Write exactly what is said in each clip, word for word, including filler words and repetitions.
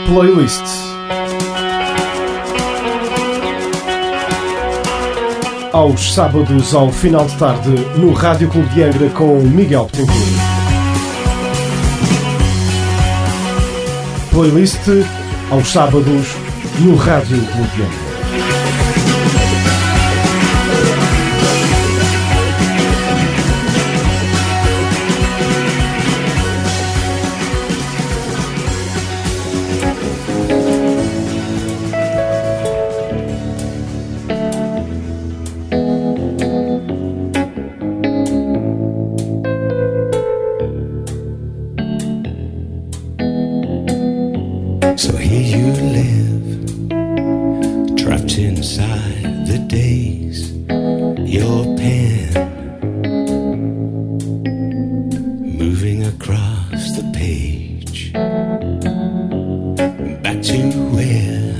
Playlist. Aos sábados, ao final de tarde, no Rádio Clube de Angra com Miguel Betancourt. Playlist aos sábados no Rádio Clube de Angra. So here you live, trapped inside the days, your pen moving across the page, back to where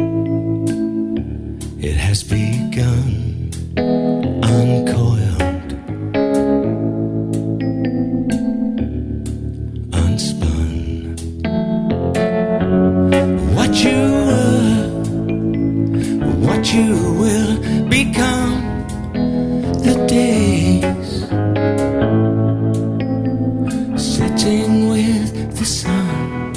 it has begun, uncoiled, unspun. What you were, what you will become, the days sitting with the sun.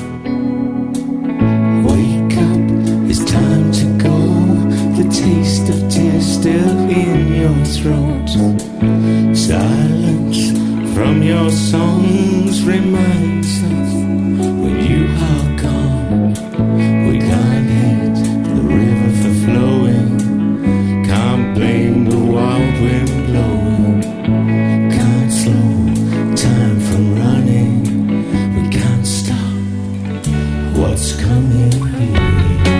Wake up, it's time to go. The taste of tears still in your throat. Silence from your songs reminds us when you are gone. We can't hate the river for flowing, can't blame the wild wind blowing, can't slow time from running, we can't stop what's coming here.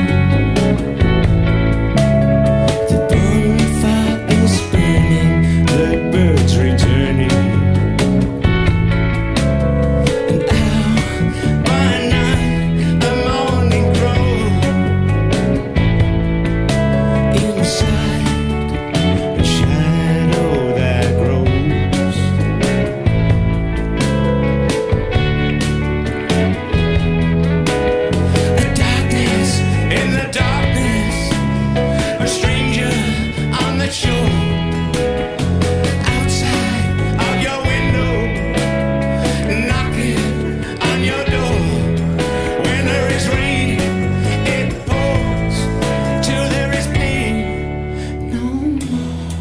The bonfire is burning, the birds returning, and out by night the morning grows. Inside a shadow that grows. A darkness in the darkness, a stranger on the shore. Outside of your window, knocking on your door. When there is rain, it pours till there is pain no more.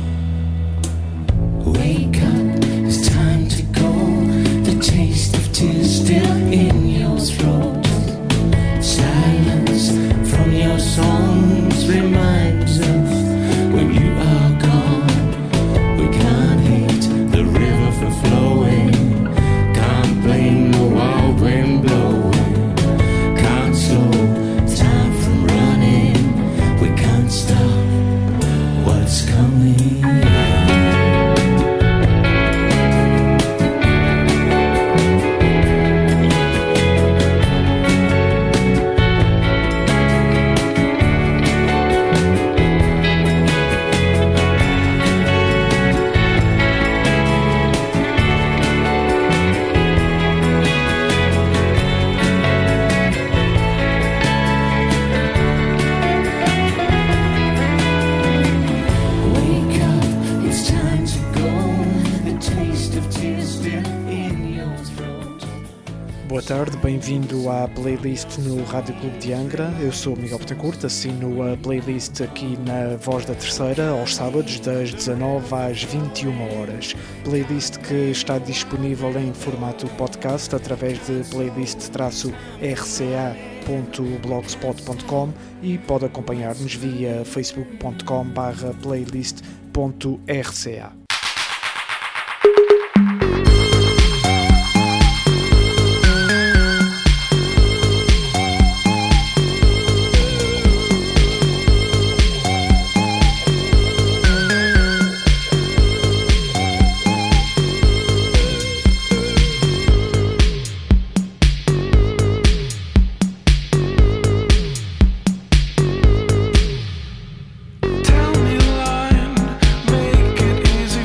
Wake up, it's time to go. The taste of tears still in your throat. Silence from your songs reminds us when you are gone. We can't hate the river for flowing, can't blame the wild wind blowing, can't slow time from running, we can't stop what's coming. Wake up, it's time to go. The taste of tears still in your throat. Boa tarde, bem-vindo à playlist no Rádio Clube de Angra. Eu sou o Miguel Betancourt, assino a playlist aqui na Voz da Terceira, aos sábados, das dezanove às vinte e uma horas. Playlist que está disponível em formato podcast através de playlist r c a ponto blogspot ponto com e pode acompanhar-nos via facebook ponto com barra playlist ponto r c a. Tell me, line, make it easy.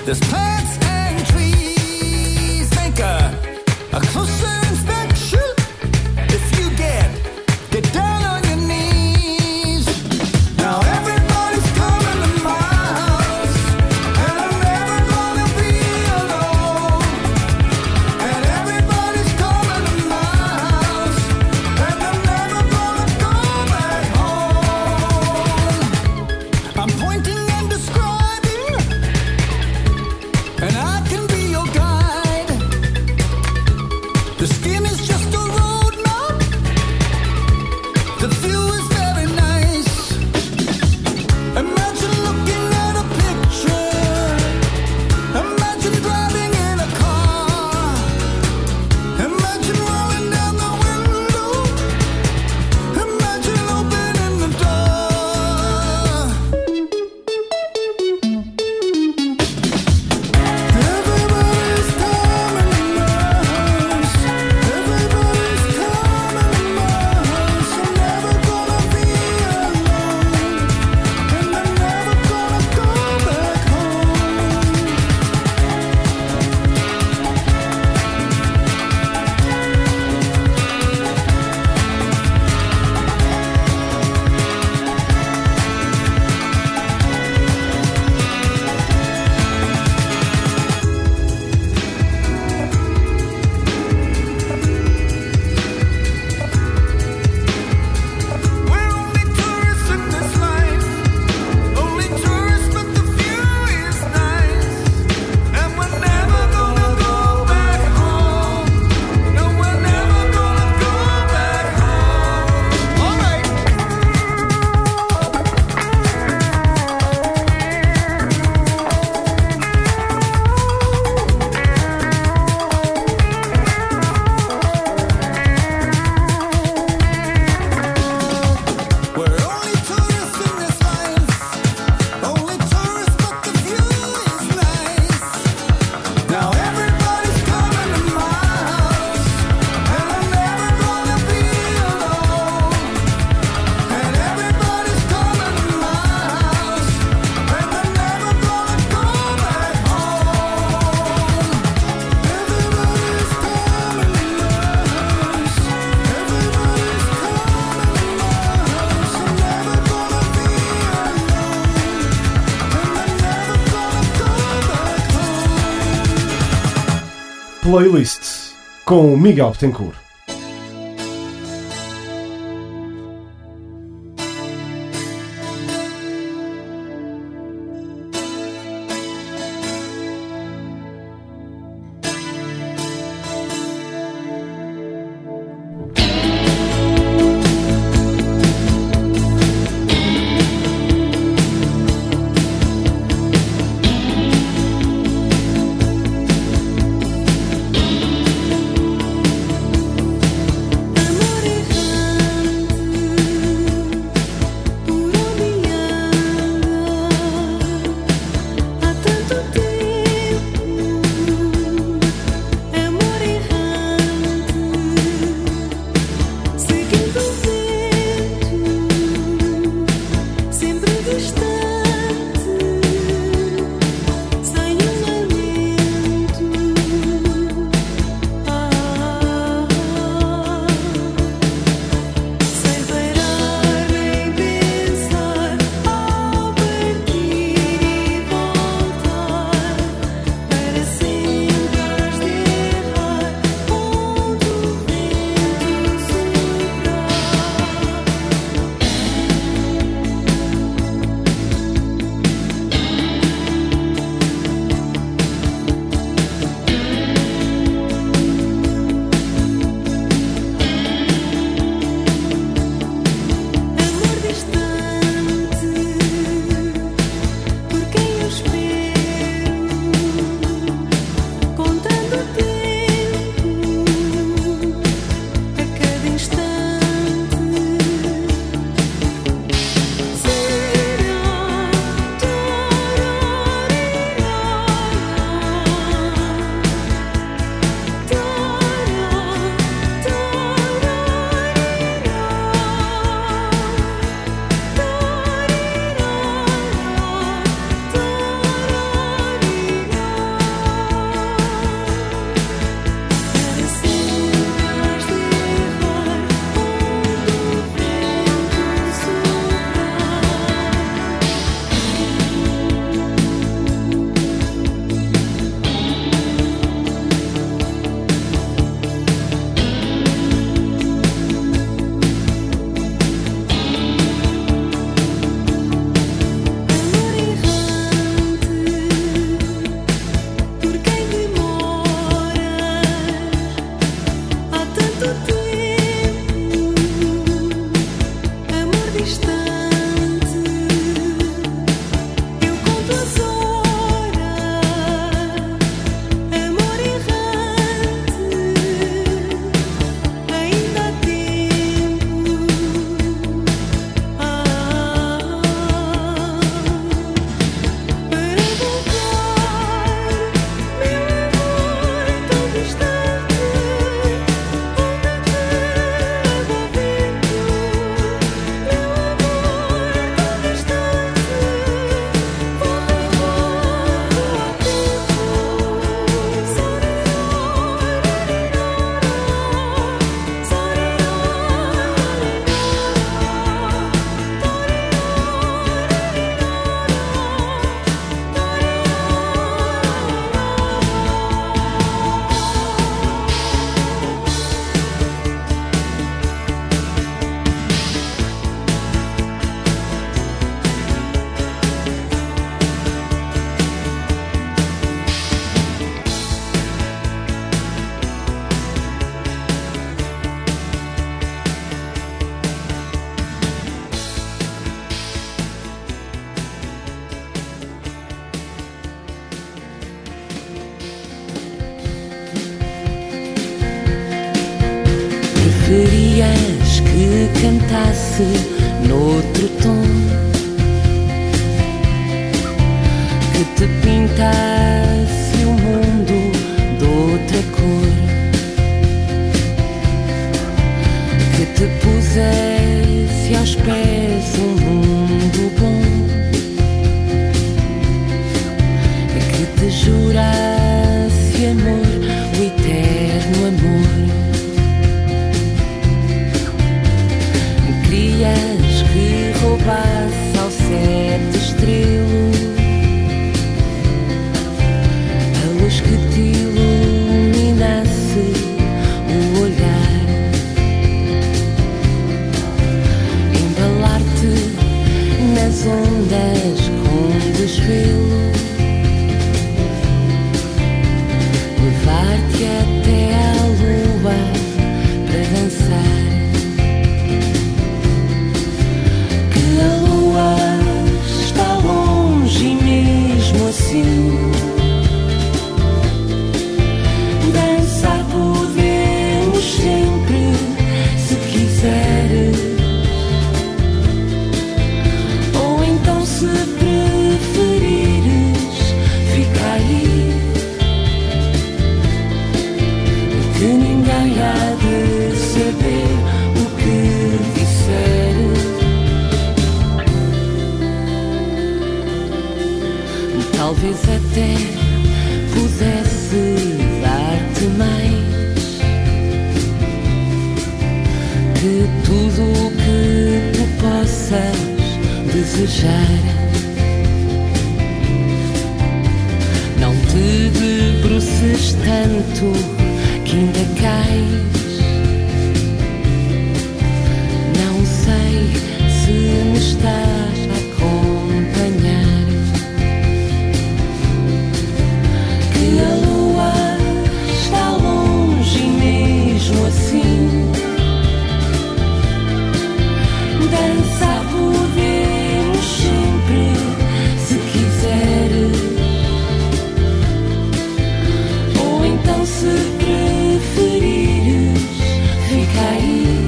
There's plants and trees. Make a, a closer inspection. If you get, get down on your knees. Now everybody's coming to my house, and I'm never gonna be alone. And everybody's coming to my house, and I'm never gonna go back home. I'm pointing and describing, and I can be your guide. The skin is just a road map. The view is very nice. Imagine looking at a picture. Imagine driving in a car. Imagine rolling down the window. Imagine opening the door. Everybody's coming to my house. Everybody's coming to my house. I'm never gonna be alone, and I'm never gonna go back home. We're only tourists in this life, only tourists, but the view is nice. And we're never gonna go back home. No, we're never gonna go back home. All right. We're only tourists in this life, only tourists, but the view is nice. Now everybody's coming to my house, and I'm never gonna be alone. And everybody's coming to my house, and I'm never gonna go back home. Everybody's coming to my house, everybody's coming to my house. I'm never gonna be alone, and I'm never gonna go back home. Playlist com Miguel Betancourt. Querias que cantasse noutro tom, que te pintasse o mundo de outra cor, que te pusesse aos pés um mundo bom, que te jurasse amor, o eterno amor. Querias que roubasse ao sete estrelo a luz que te iluminasse o olhar, embalar-te nas ondas com desvelo, levar-te até à lua para dançar. A lua está longe e mesmo assim dançar podemos sempre, se quiseres, ou então se preferires ficar aí, que ninguém há de saber o que disseres. Talvez até pudesse dar-te mais que tudo o que tu possas desejar. Não te debruces tanto que ainda cais. Não sei se me estás a acompanhar. A lua está longe e mesmo assim dançar podemos sempre, se quiseres, ou então se preferires fica aí,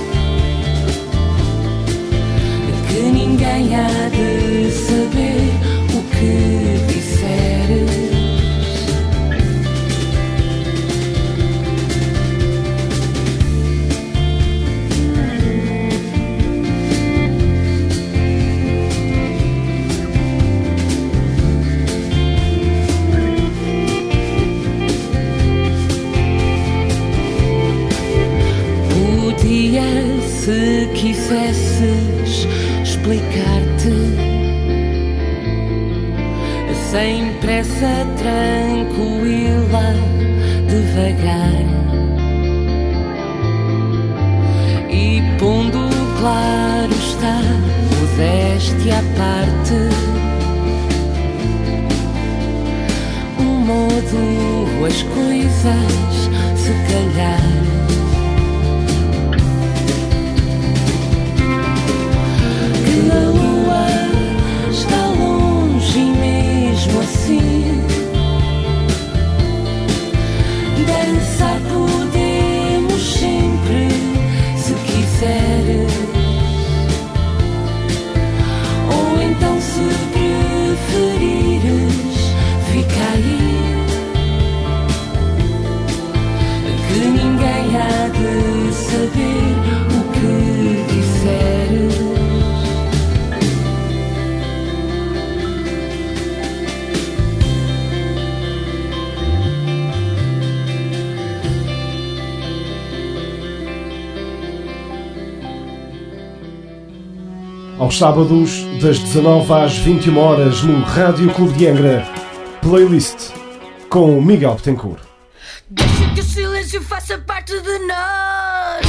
que ninguém há de saber o que disseres. Se quisesses explicar-te sem pressa, tranquila, devagar, e pondo claro está, modéstia à parte, um modo as coisas se calhar. A lua está longe e mesmo assim dançar podemos sempre, se quiseres, ou então se preferires fica aí, que ninguém há de saber o que disseres. Aos sábados, das dezanove às vinte e uma horas, no Rádio Clube de Angra, Playlist com Miguel Betancourt. Deixa que o silêncio faça parte de nós.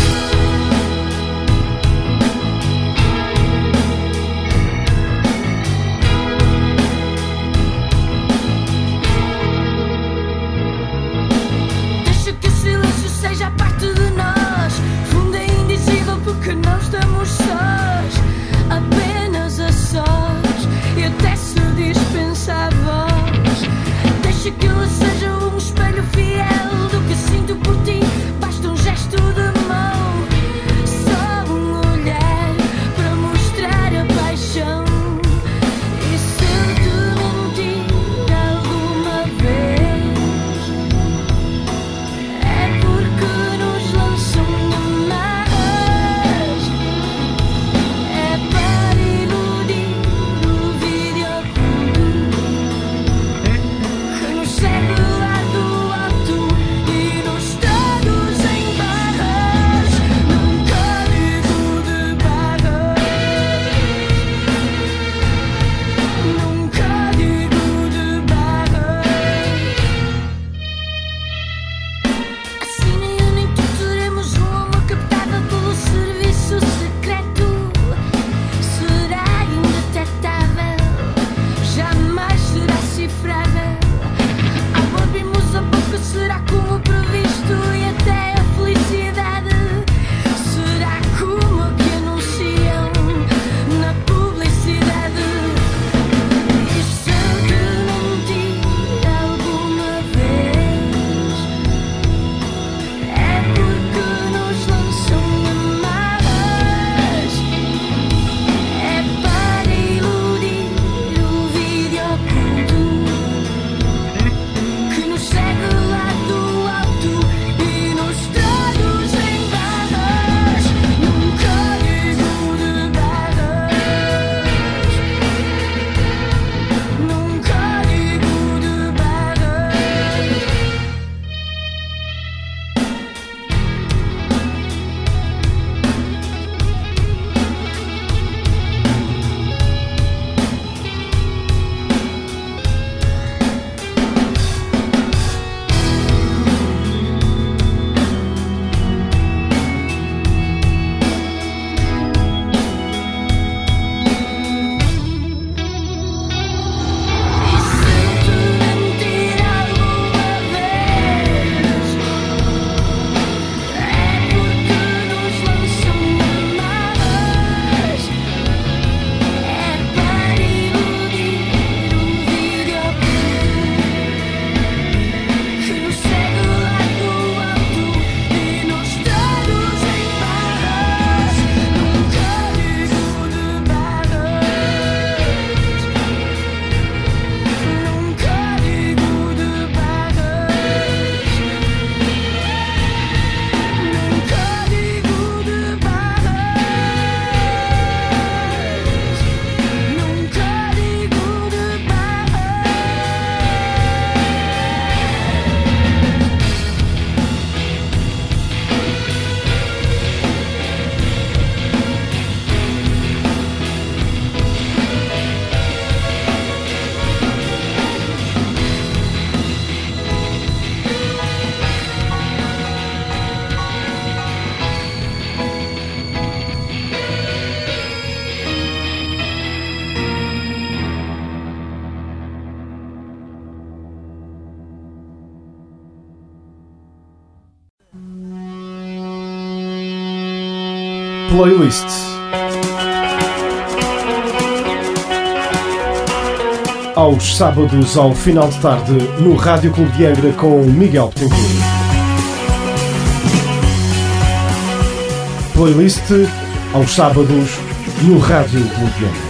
Deixa que o silêncio seja parte de nós. Fundo é indizível porque não estamos sós, apenas a sós, e até se dispensa a voz. Deixa que ele seja um espelho fiel do que sinto por ti. Basta um gesto de mão Playlist. Aos sábados ao final de tarde no Rádio Clube de Angra com Miguel Betancourt. Playlist aos sábados no Rádio Clube de Angra.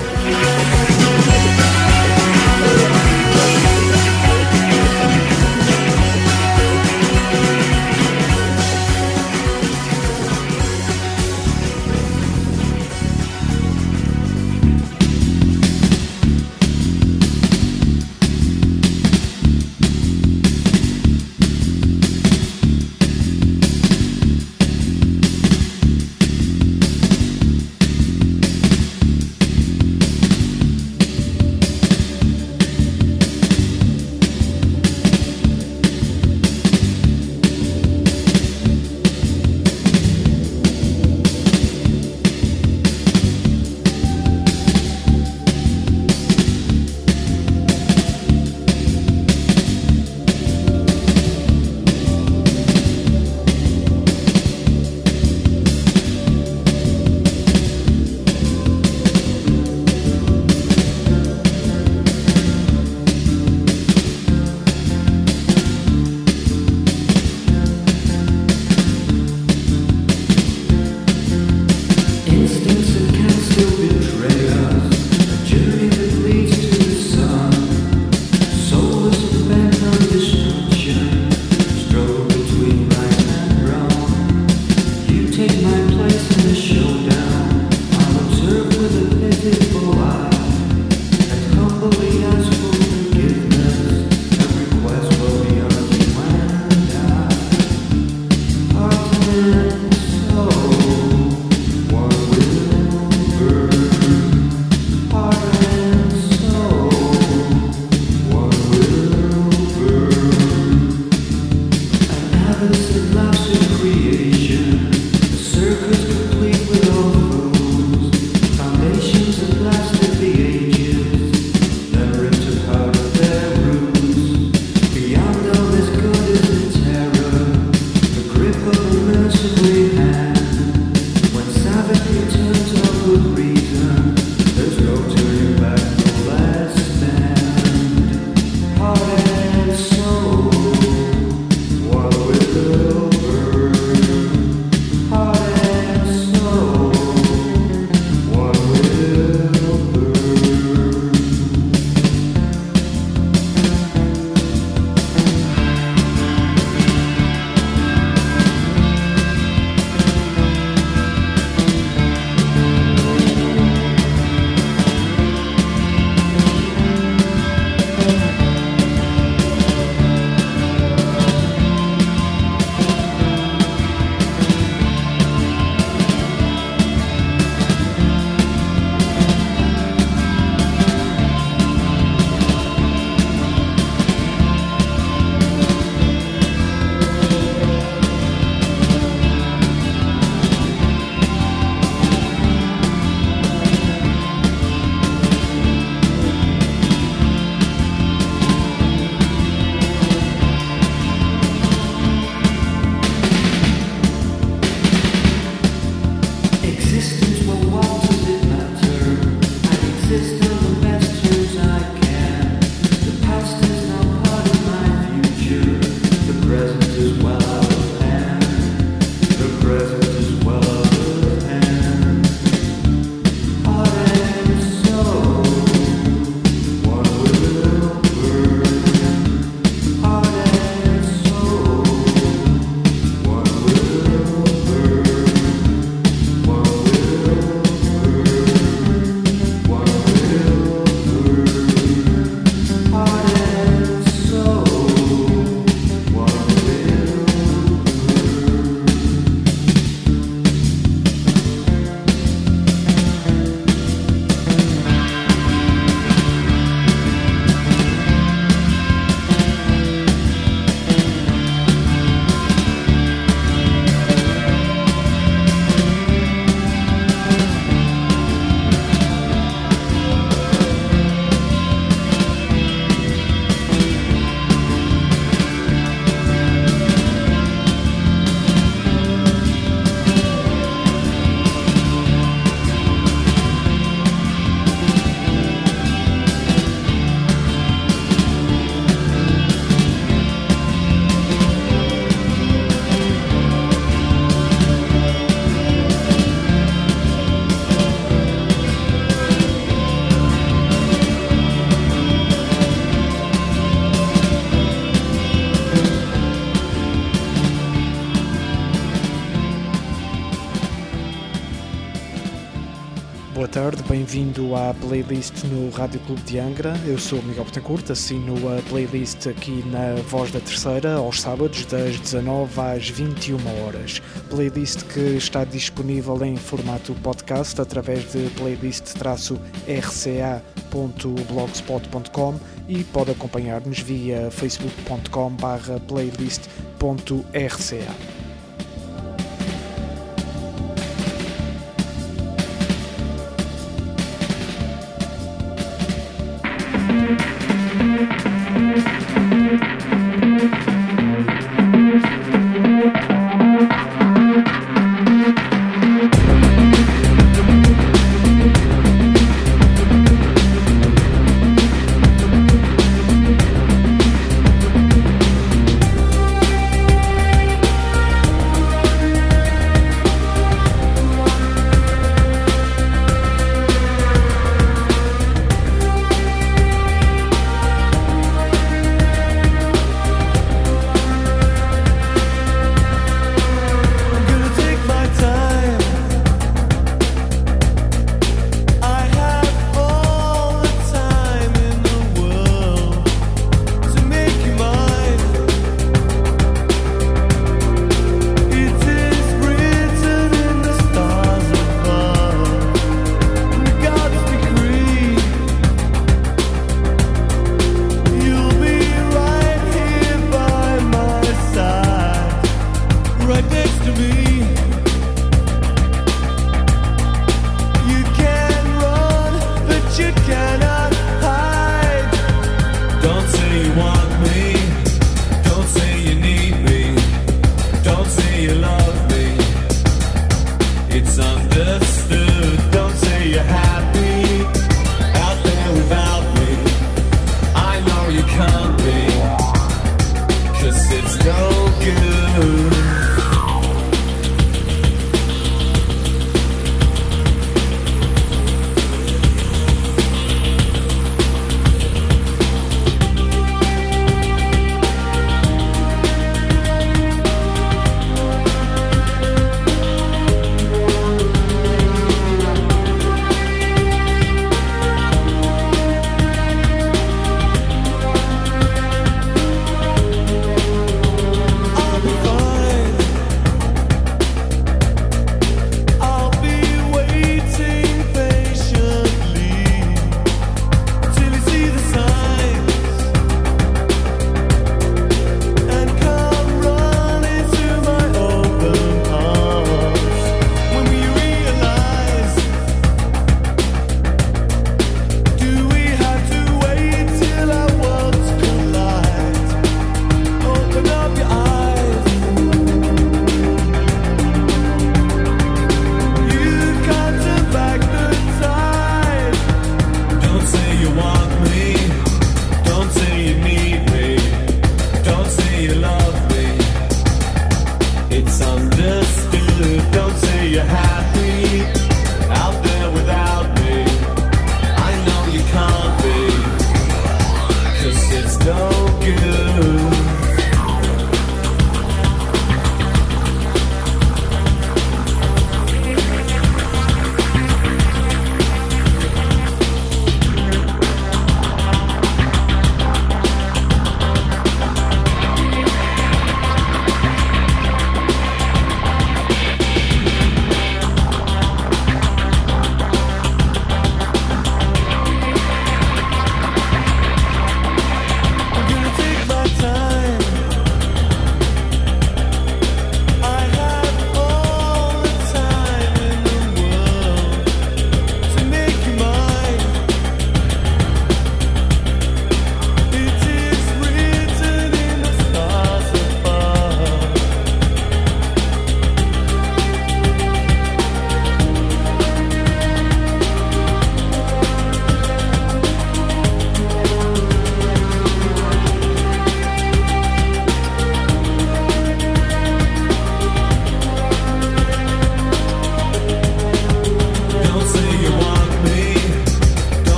boa tarde, bem-vindo à playlist no Rádio Clube de Angra. Eu sou o Miguel Betancourt, assino a playlist aqui na Voz da Terceira, aos sábados, das dezanove às vinte e uma horas. Playlist que está disponível em formato podcast através de playlist R C A ponto blogspot ponto com e pode acompanhar-nos via facebook ponto com barra playlist ponto R C A.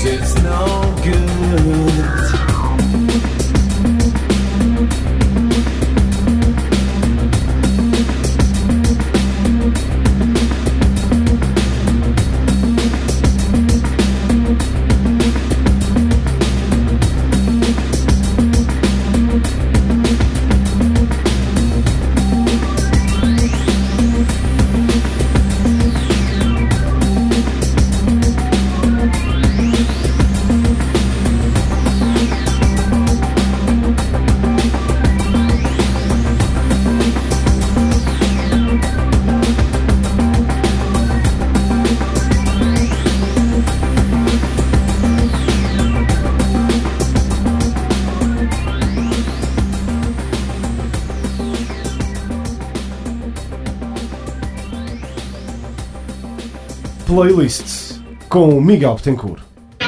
'cause it's no good. Playlist com Miguel Betancourt.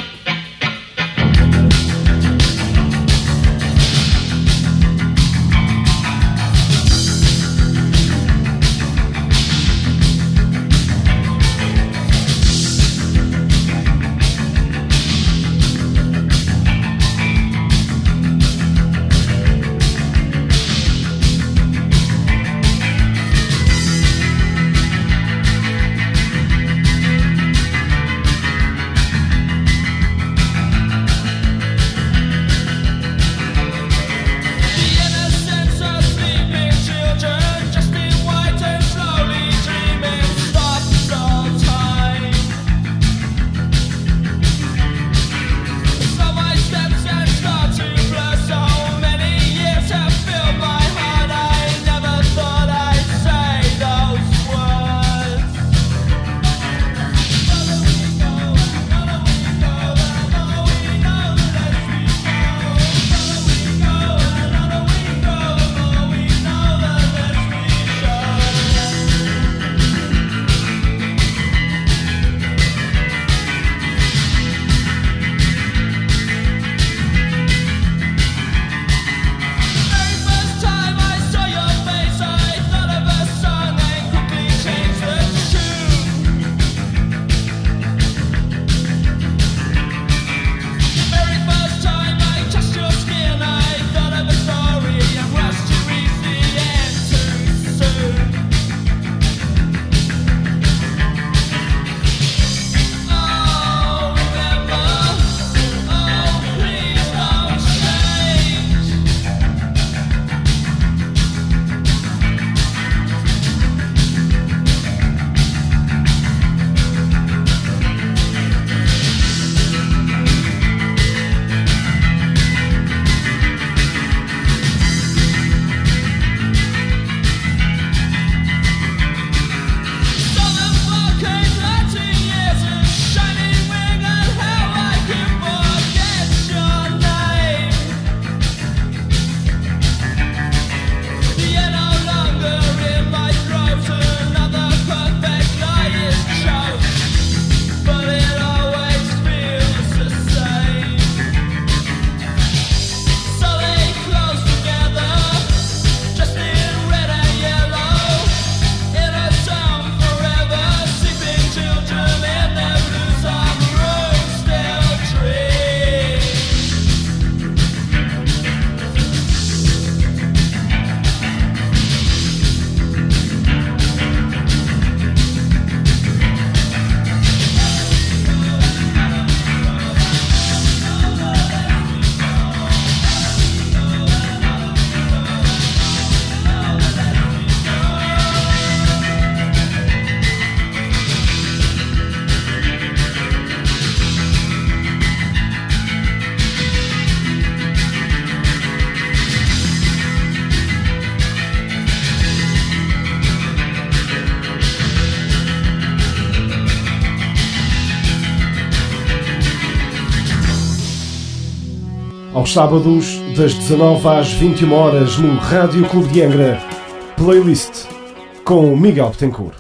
Aos sábados, das dezanove às vinte e uma horas, no Rádio Clube de Angra. Playlist com Miguel Betancourt.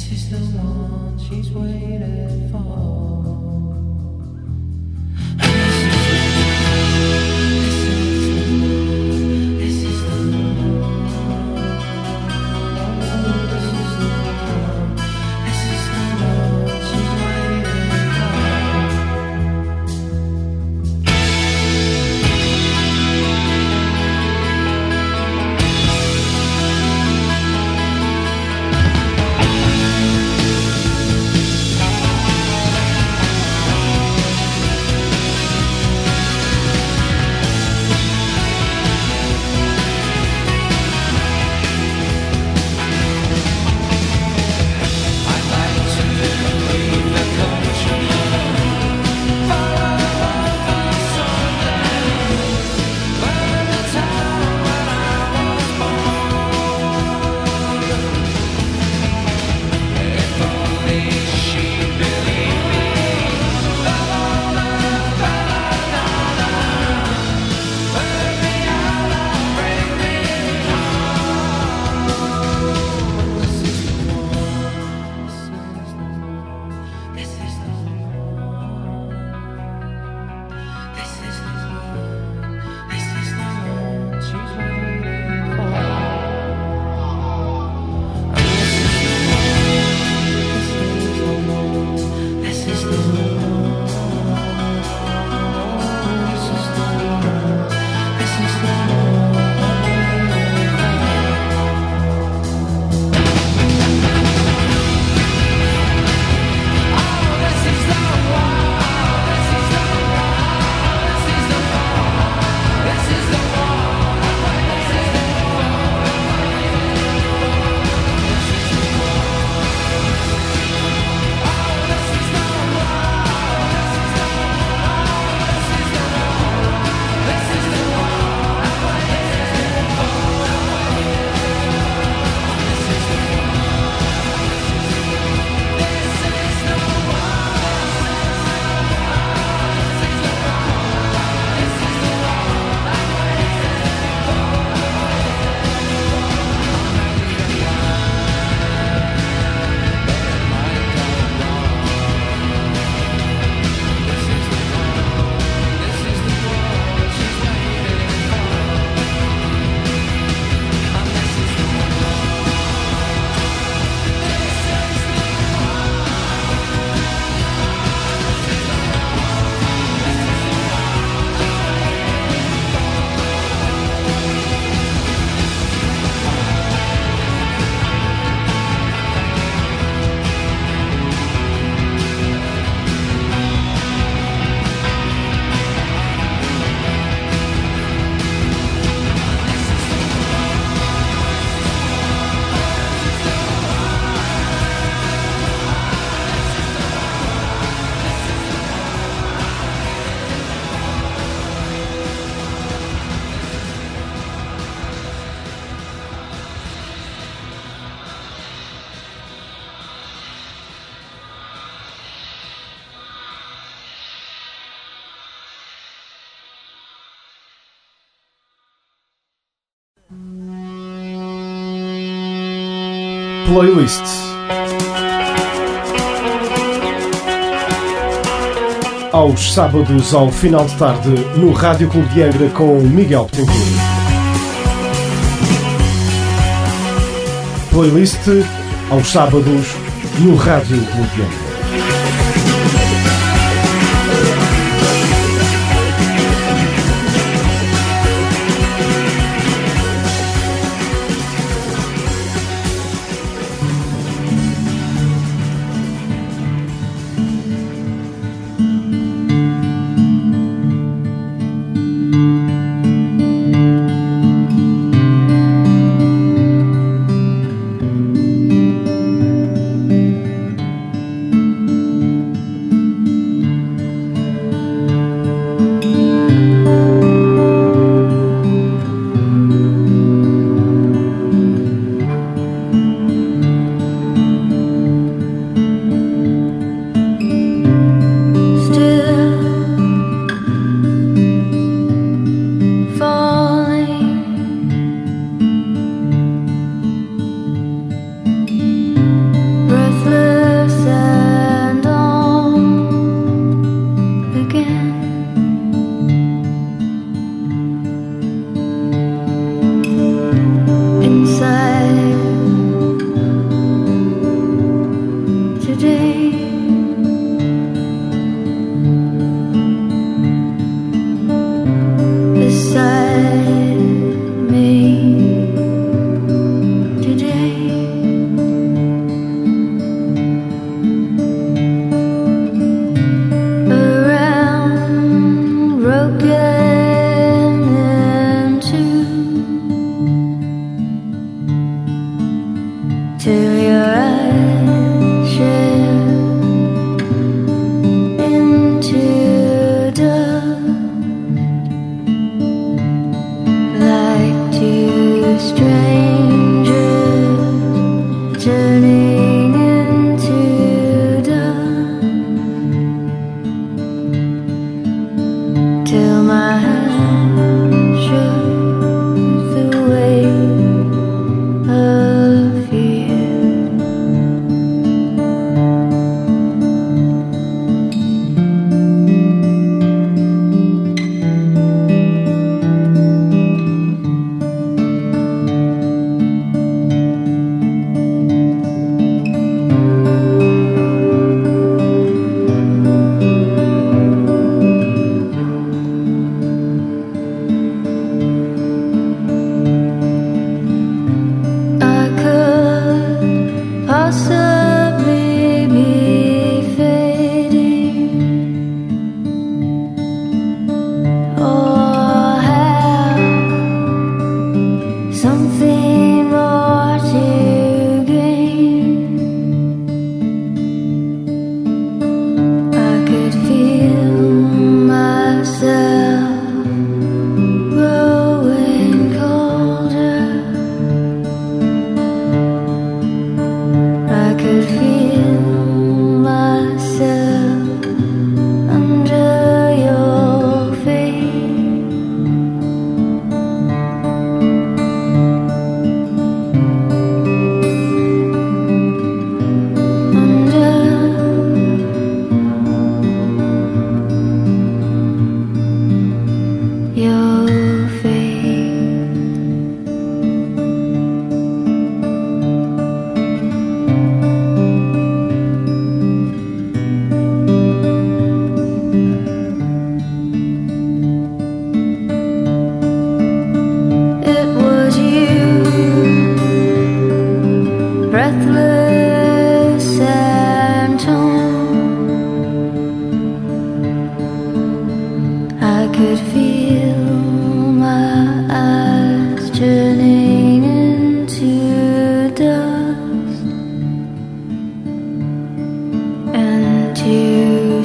Playlist. Aos sábados, ao final de tarde, no Rádio Clube de Angra com Miguel Betancourt. Playlist aos sábados no Rádio Clube de Angra.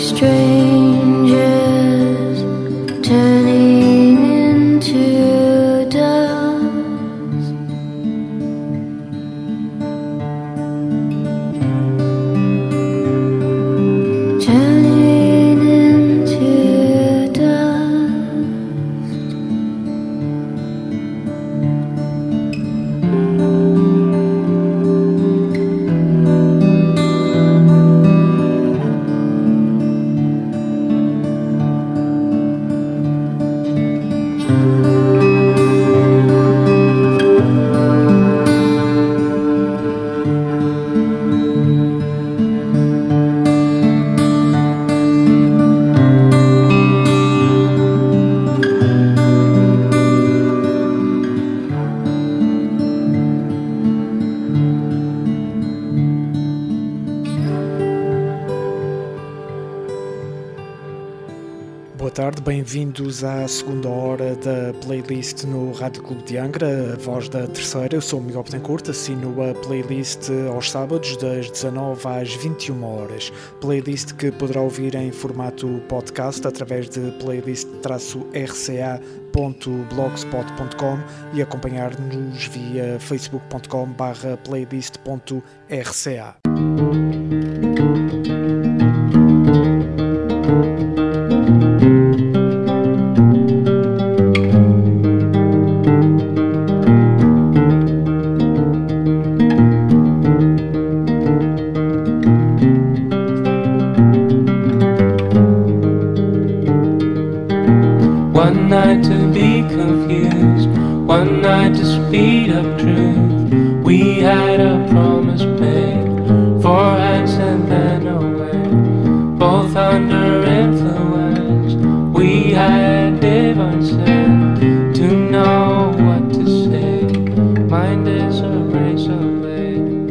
strangers turning into dust. Turning into dust. Boa tarde, bem-vindos à segunda hora da playlist no Rádio Clube de Angra, a voz da terceira. Eu sou o Miguel Betancourt, assino a playlist aos sábados das dezanove às vinte e uma horas. Playlist que poderá ouvir em formato podcast através de playlist r c a ponto blogspot ponto com e acompanhar-nos via facebook ponto com barra playlist ponto r c a. One night to be confused, one night to speed up truth. We had a promise made, four hands and then away. Both under influence, we had divine sense to know what to say. Mind is a razor blade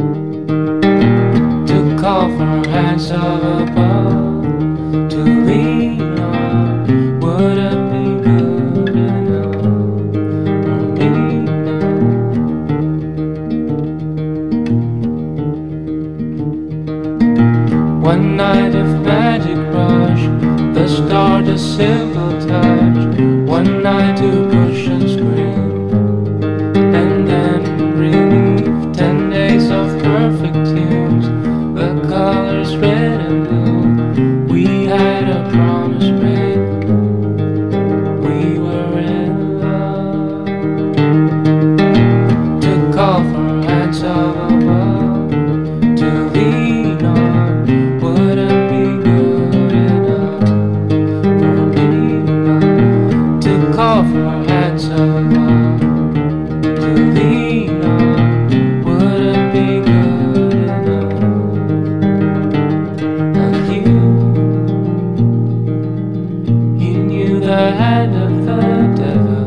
to call for hands of above, to lean on. Would it be good enough for me now? One night of magic rush, the start a simple touch. One night to push and scream, and then relief. Ten days of perfect tunes, the colors red and blue. We had a promise made. We were in love. To call for hands of above, to lean on. Would it be good enough for me now? To call for hands of above, to lean on. Would it be good enough? And you, you knew the hand of the devil,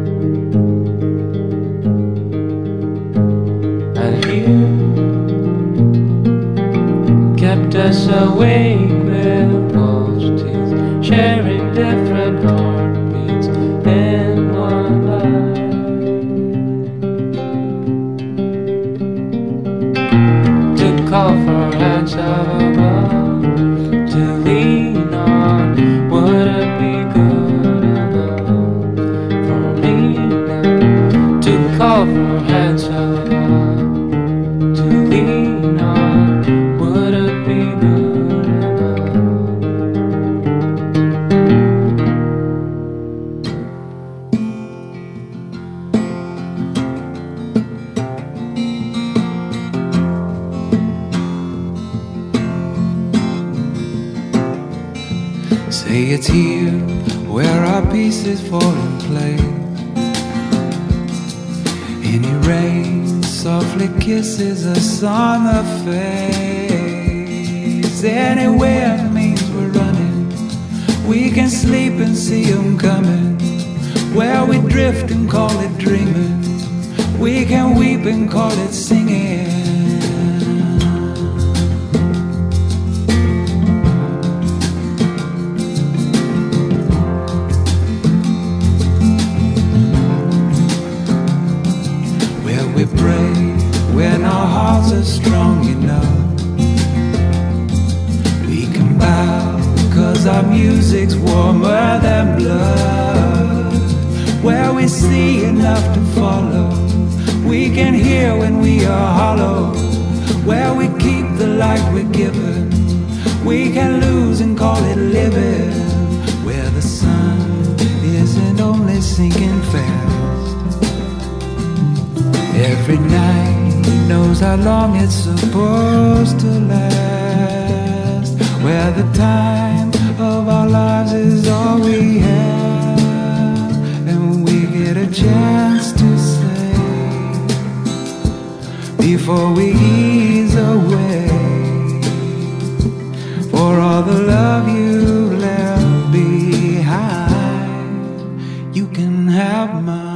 and you kept us awake with false teeth, sharing different heartbeats in one life. To call for hands of above, to lean on. Would it be good enough for me now? To call for hands of above, to lean on. Would it be good enough? Say it's here where our pieces fall in place. Any rain softly kisses us on the face. Anywhere means we're running. We can sleep and see them coming. Where we drift and call it dreaming. We can weep and call it singing. We pray when our hearts are strong enough. We can bow music's warmer than blood, where we see enough to follow, we can hear when we are hollow, where we keep the light we're given, we can lose and call it living, where the sun isn't only sinking fast. Every night knows how long it's supposed to last, where the time of our lives is all we have, and we get a chance to say before we ease away, for all the love you left behind, you can have mine.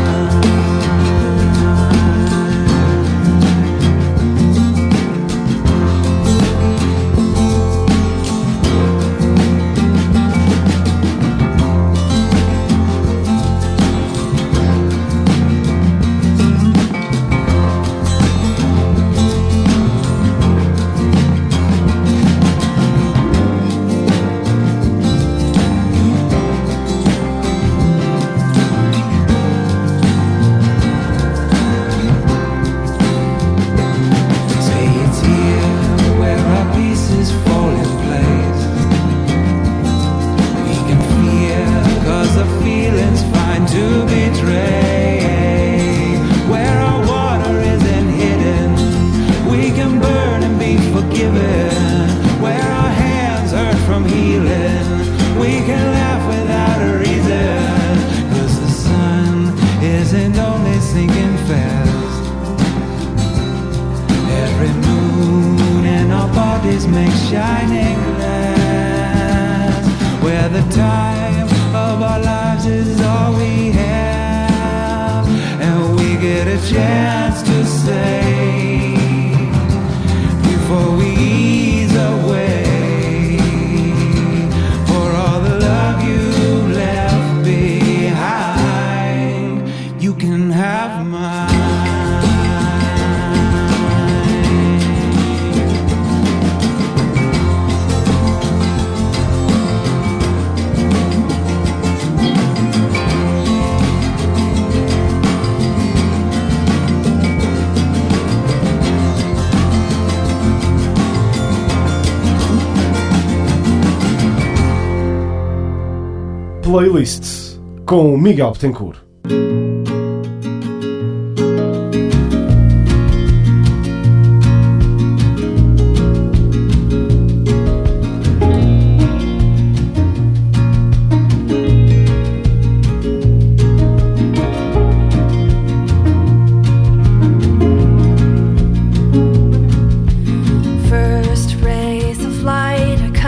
Make shining glass, where the time of our lives is all we have, and we get a chance to say before we ease away, for all the love you left behind, you can have mine. Playlist com Miguel Betancourt.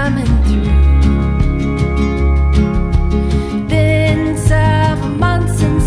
Been several months and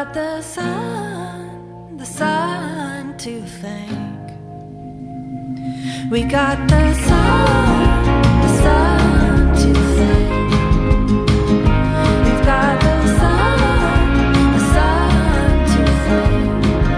got the sun, the sun to thank. We got the sun, the sun to thank. We've got the sun, the sun to thank.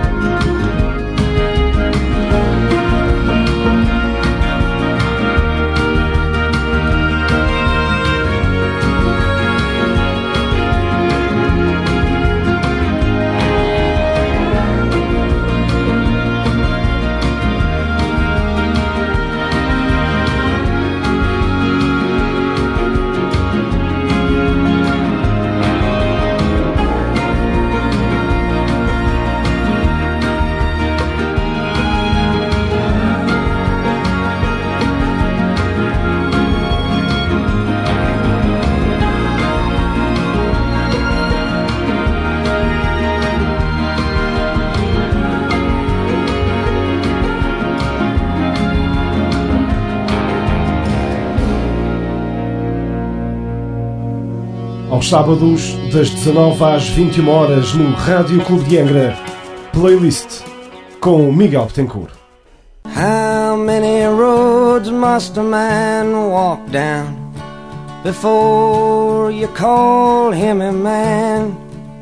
Aos sábados, das dezanove às vinte e uma horas, no Rádio Clube de Angra, Playlist com Miguel Betancourt. How many roads must a man walk down before you call him a man?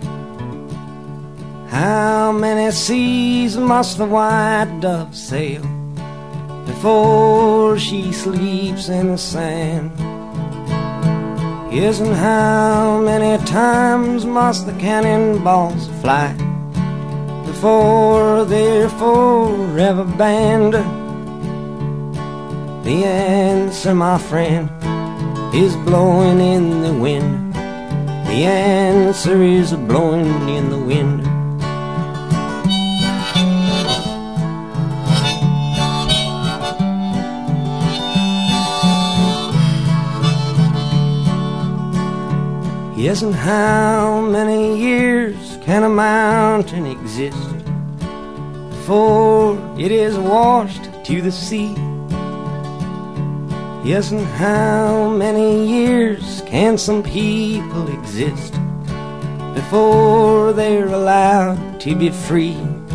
How many seas must the white dove sail before she sleeps in the sand? Yes, and how many times must the cannonballs fly before they're forever banned? The answer, my friend, is blowing in the wind. The answer is blowing in the wind. Yes, and how many years can a mountain exist before it is washed to the sea? Yes, and how many years can some people exist before they're allowed to be free?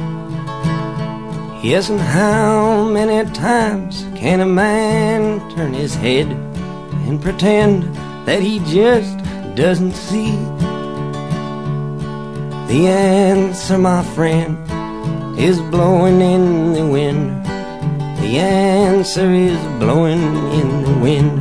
Yes, and how many times can a man turn his head and pretend that he just doesn't see? The answer, my friend, is blowing in the wind. The answer is blowing in the wind.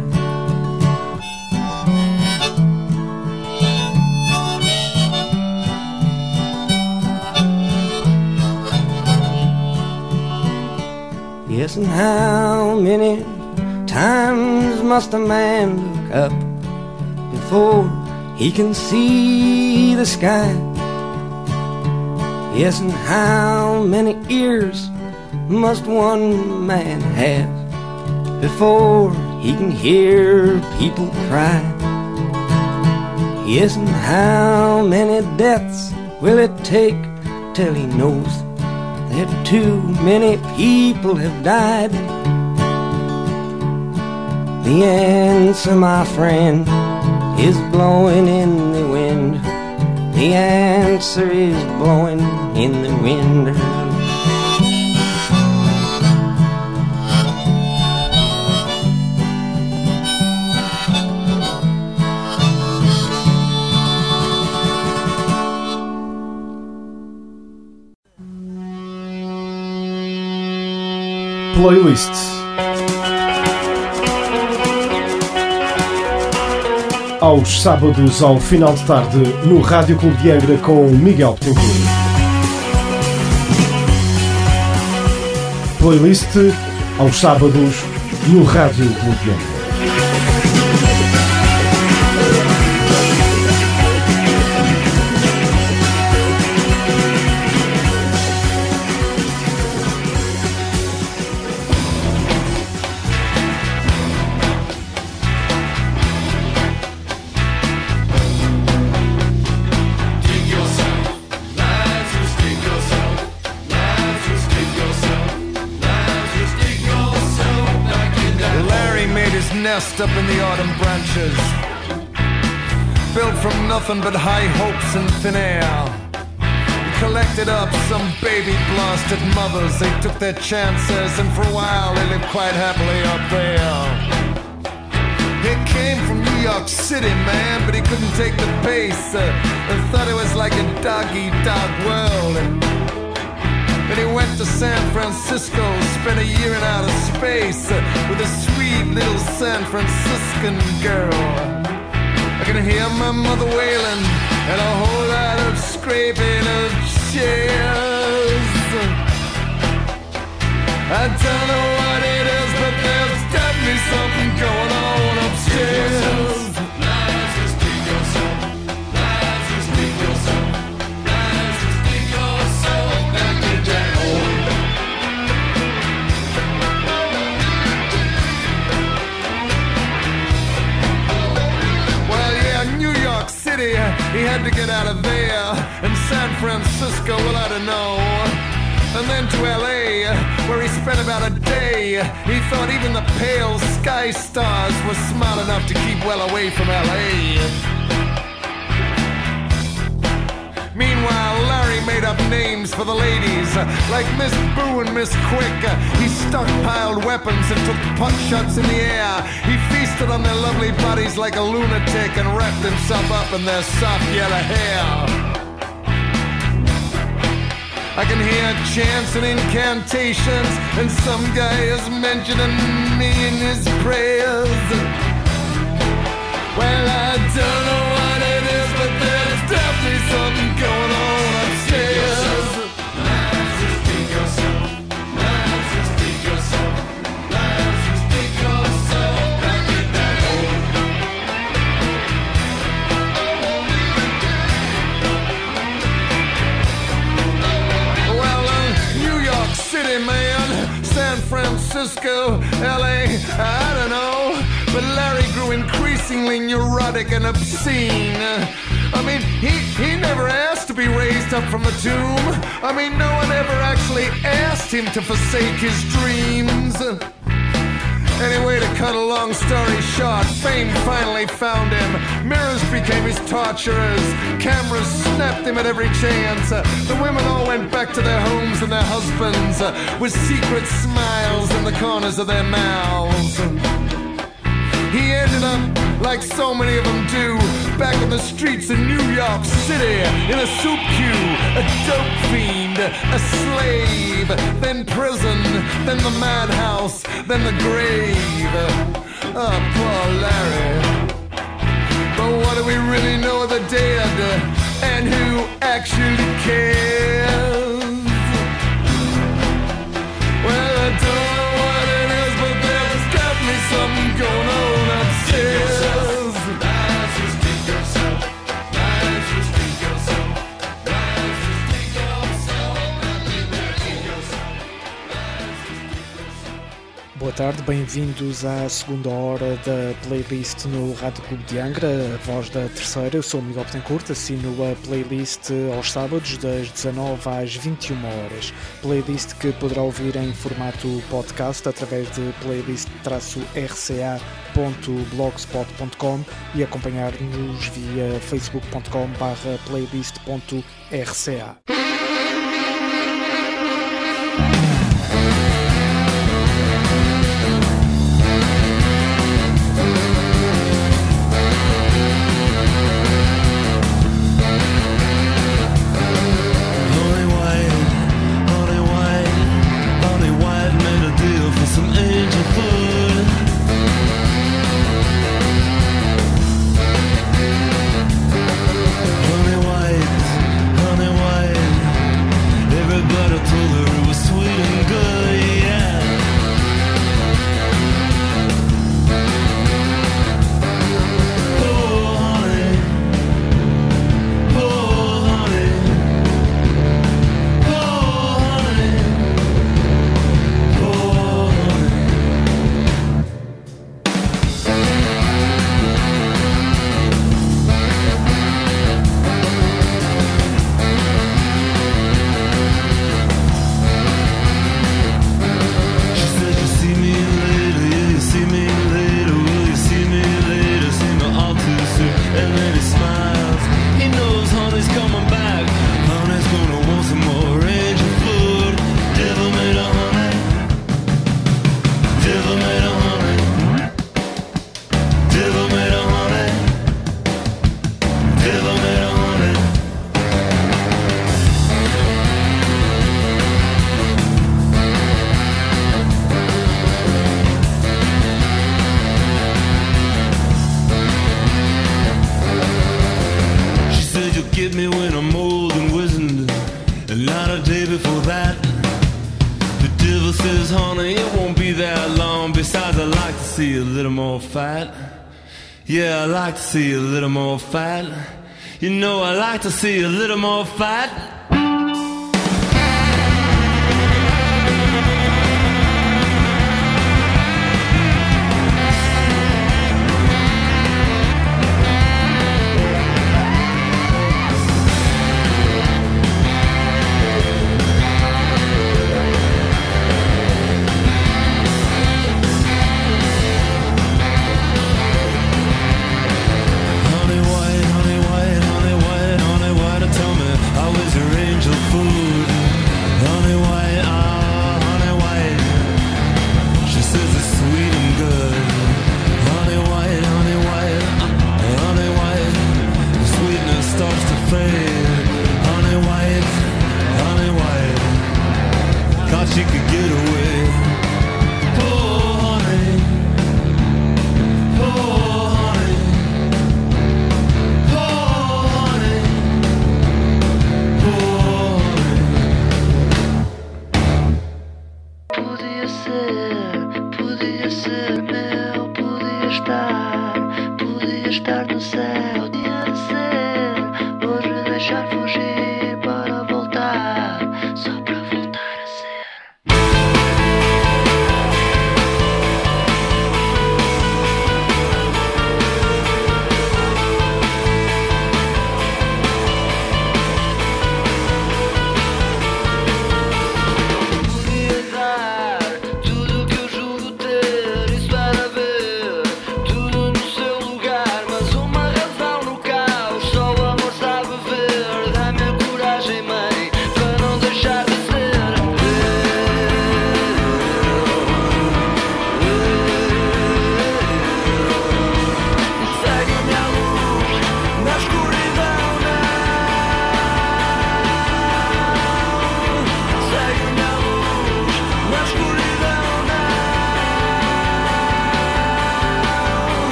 Yes, and how many times must a man look up before he can see the sky? Yes, and how many ears must one man have before he can hear people cry? Yes, and how many deaths will it take till he knows that too many people have died? The answer, my friend, is blowing in the wind. The answer is blowing in the wind. Playlist. Aos sábados, ao final de tarde, no Rádio Clube de Angra com Miguel Betancourt. Playlist, aos sábados, no Rádio Clube de Angra. Nest up in the autumn branches, built from nothing but high hopes and thin air. collected up some baby blasted mothers. They took their chances, and for a while they lived quite happily up there. He came from New York City, man, but he couldn't take the pace, uh, and thought it was like a dog-eat-dog world. Then he went to San Francisco, spent a year in outer space uh, with a sweet little San Franciscan girl. I can hear my mother wailing and a whole lot of scraping of chairs. I don't know what it is, but there's definitely something going on upstairs. He had to get out of there, and San Francisco, well, I don't know. And then to L A, where he spent about a day. He thought even the pale sky stars were smart enough to keep well away from L A. Meanwhile, Larry made up names for the ladies, like Miss Boo and Miss Quick. He stockpiled weapons and took pot shots in the air. He feasted on their lovely bodies like a lunatic and wrapped himself up in their soft yellow hair. I can hear chants and incantations, and some guy is mentioning me in his prayers. Well, I don't know what it is, but there's definitely something going on upstairs. Well, uh, New York City, man, San Francisco, L A, I don't know. But Larry grew increasingly neurotic and obscene. I mean, he, he never asked to be raised up from the tomb. I mean, no one ever actually asked him to forsake his dreams. Anyway, to cut a long story short, fame finally found him. Mirrors became his torturers. Cameras snapped him at every chance. The women all went back to their homes and their husbands with secret smiles in the corners of their mouths. He ended up, like so many of them do, back on the streets in New York City, in a soup queue, a dope fiend, a slave, then prison, then the madhouse, then the grave. Oh, poor Larry. But what do we really know of the dead, and who actually cares? Well, I don't know what it is, but there's definitely something going on. Boa tarde, bem-vindos à segunda hora da playlist no Rádio Clube de Angra, a voz da terceira. Eu sou o Miguel Betancourt, assino a playlist aos sábados das dezanove às vinte e uma horas. Playlist que poderá ouvir em formato podcast através de playlist r c a ponto blogspot ponto com e acompanhar-nos via facebook ponto com barra playlist ponto r c a. Honey white, honey white. a day before that. The devil says, honey, it won't be that long. Besides, I like to see a little more fat. Yeah, I like to see a little more fat. You know, I like to see a little more fat.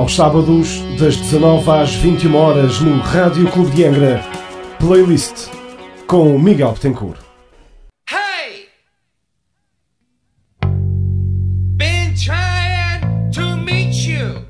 Aos sábados, das dezanove às vinte e uma horas, no Rádio Clube de Angra, Playlist com Miguel Betancourt. Hey! Been trying to meet you.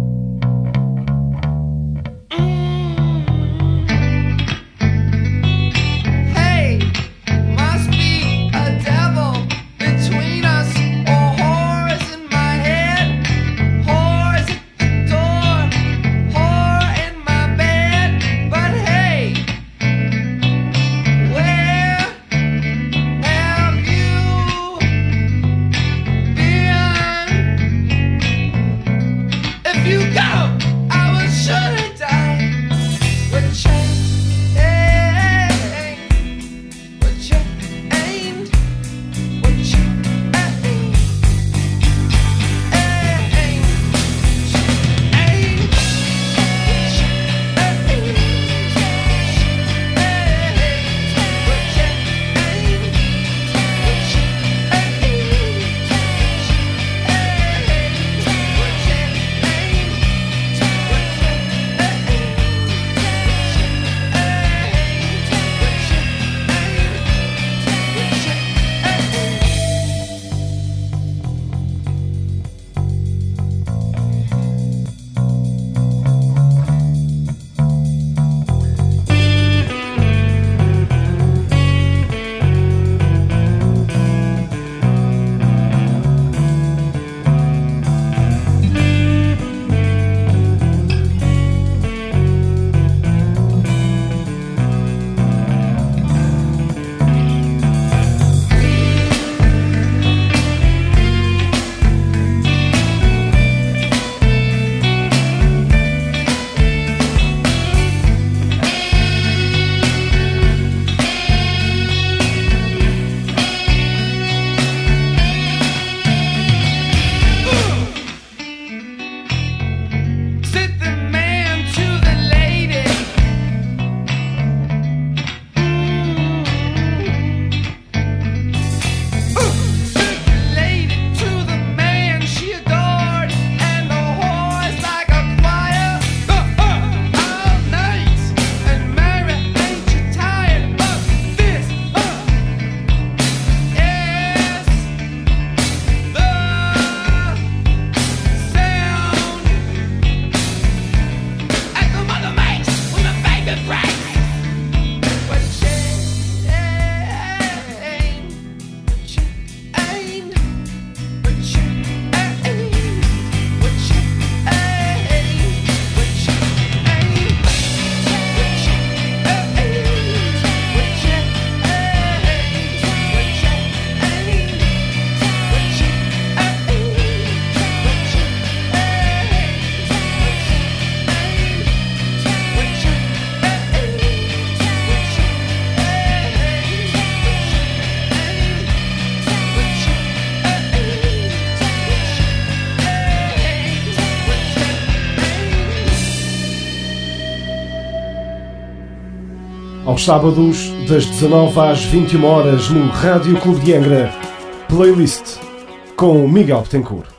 Aos sábados, das dezanove às vinte e uma horas, no Rádio Clube de Angra, Playlist com Miguel Betancourt.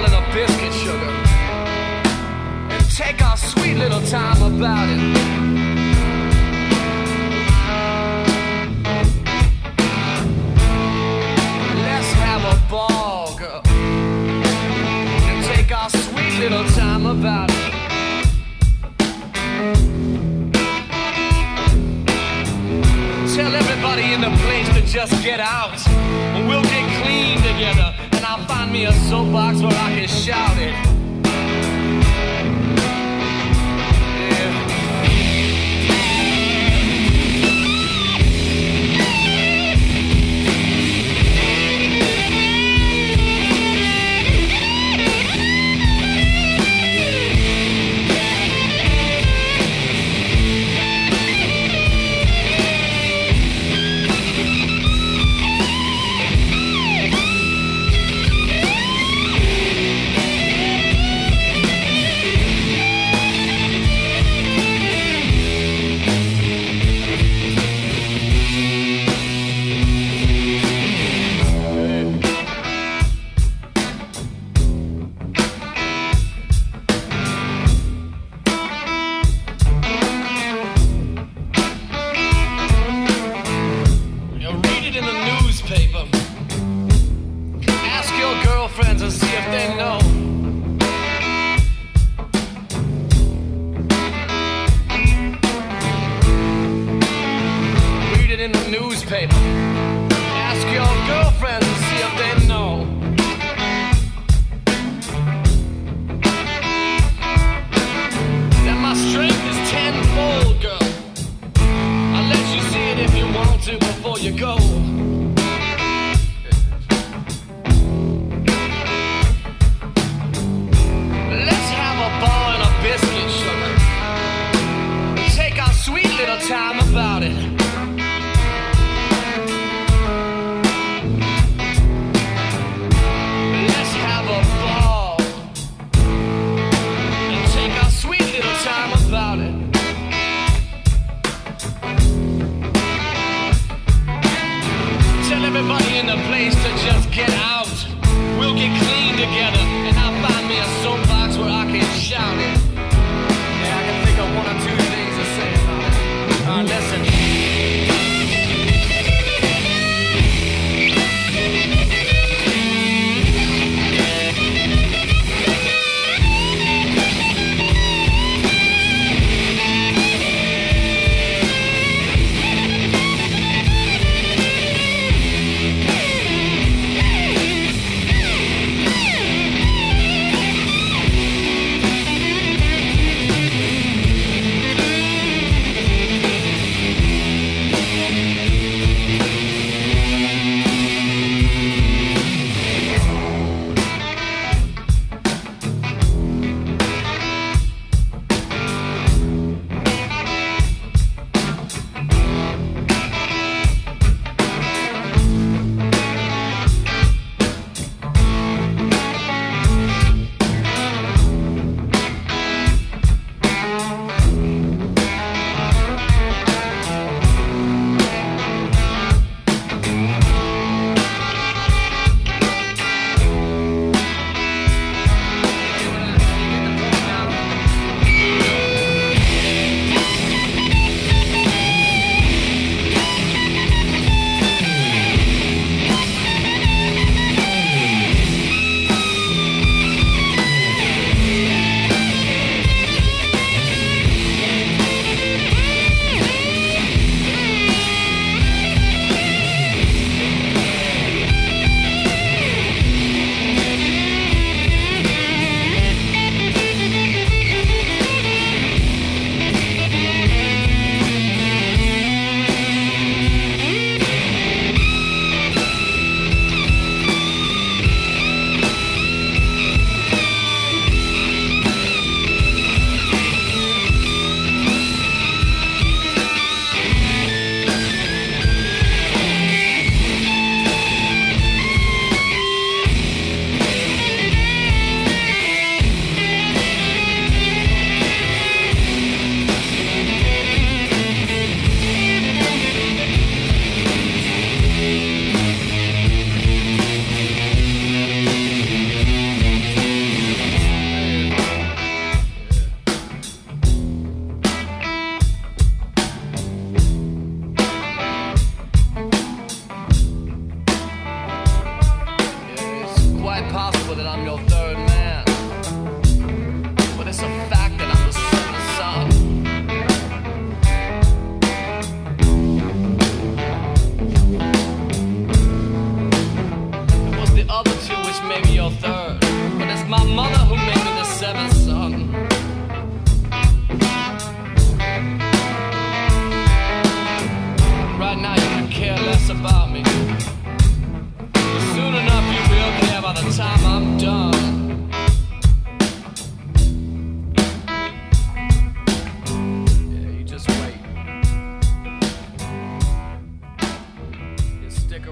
Take our sweet little time about it. to just get out. We'll get clean together, and I'll find me a soapbox where I can shout it.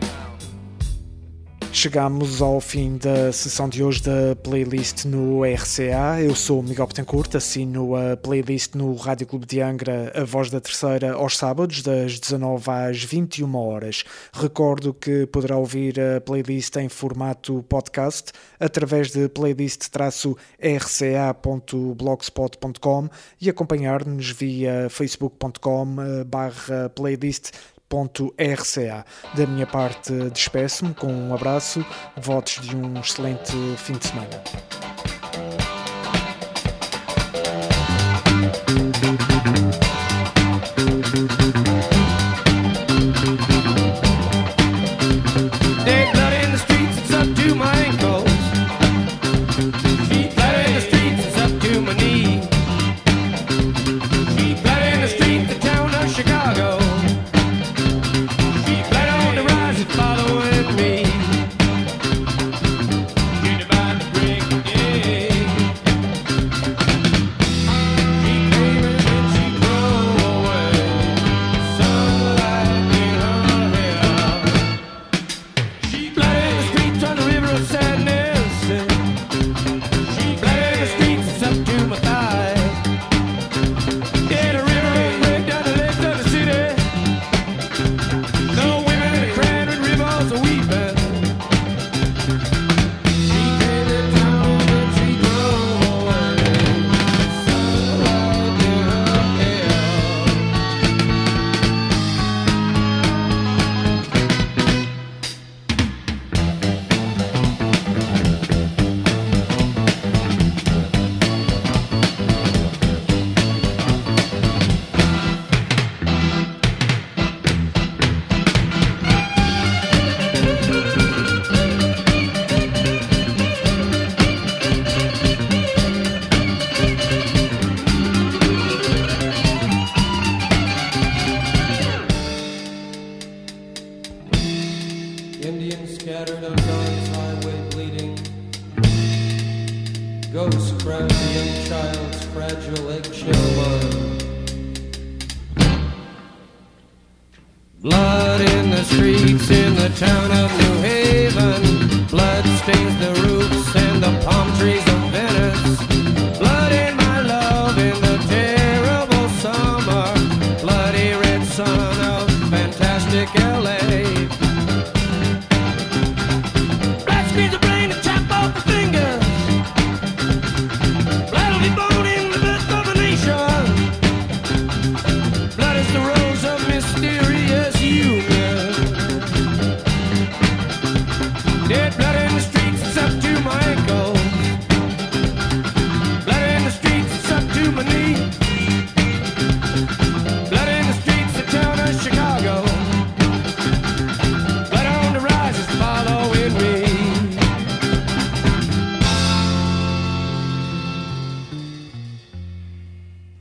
Chegamos ao fim da sessão de hoje da playlist no R C A. Eu sou o Miguel Betancourt, assino a playlist no Rádio Clube de Angra, A Voz da Terceira, aos sábados, das dezanove às vinte e uma horas. Recordo que poderá ouvir a playlist em formato podcast através de playlist r c a ponto blogspot ponto com e acompanhar-nos via facebook ponto com barra playlist ponto r c a. Da minha parte, despeço-me com um abraço, votos de um excelente fim de semana. Dead blood in the streets, it's up to my ankles. Sheet blood in the streets, it's up to my knee. Sheet blood in the streets, the town of Chicago. Following me, she's about to break again. She came and she drove away, sunlight in her hair. She bled in the streets on the river of sadness. She bled in the streets, it's up to my thigh. Yeah, the river runs right down the legs of the city. No women in the crowd and rivers are weeping. She came to town and she drove away, sunlight in her hair. Indians scattered on God's highway bleeding. Ghosts crowd the young child's fragile eggshell mind. Blood in the streets in the town of